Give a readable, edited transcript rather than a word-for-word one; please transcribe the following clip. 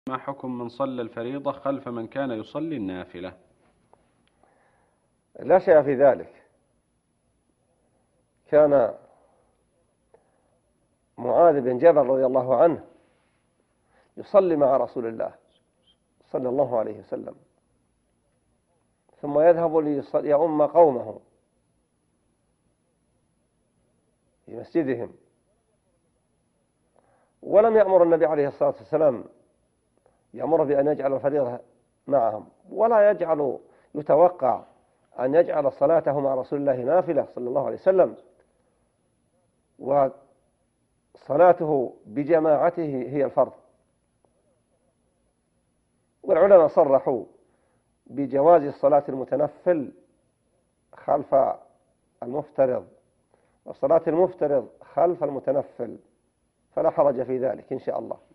ما حكم من صلى الفريضة خلف من كان يصلي النافلة؟ لا شيء في ذلك. كان معاذ بن جبل رضي الله عنه يصلي مع رسول الله صلى الله عليه وسلم، ثم يذهب ليؤم قومه في مسجدهم، ولم يأمر النبي عليه الصلاة والسلام يأمر بأن يجعل الفريضة معهم، ولا يتوقع أن يجعل صلاته مع رسول الله نافلة صلى الله عليه وسلم، وصلاته بجماعته هي الفرض. والعلماء صرحوا بجواز الصلاة المتنفل خلف المفترض، وصلاة المفترض خلف المتنفل، فلا حرج في ذلك إن شاء الله.